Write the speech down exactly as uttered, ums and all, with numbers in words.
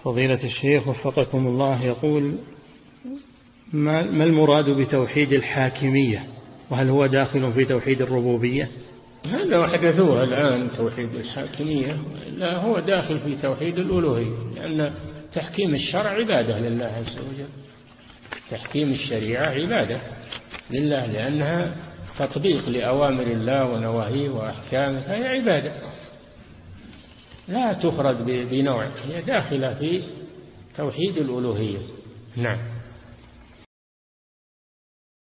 فضيلة الشيخ وفقكم الله، يقول: ما المراد بتوحيد الحاكمية، وهل هو داخل في توحيد الربوبية؟ هذا وحدثوه الآن توحيد الحاكمية، لا هو داخل في توحيد الألوهية، لأن تحكيم الشرع عبادة لله عز وجل. تحكيم الشريعة عبادة لله، لأنها تطبيق لأوامر الله ونواهيه وأحكامه، فهي عبادة لا تفرد بنوع، هي داخلة في توحيد الألوهية. نعم.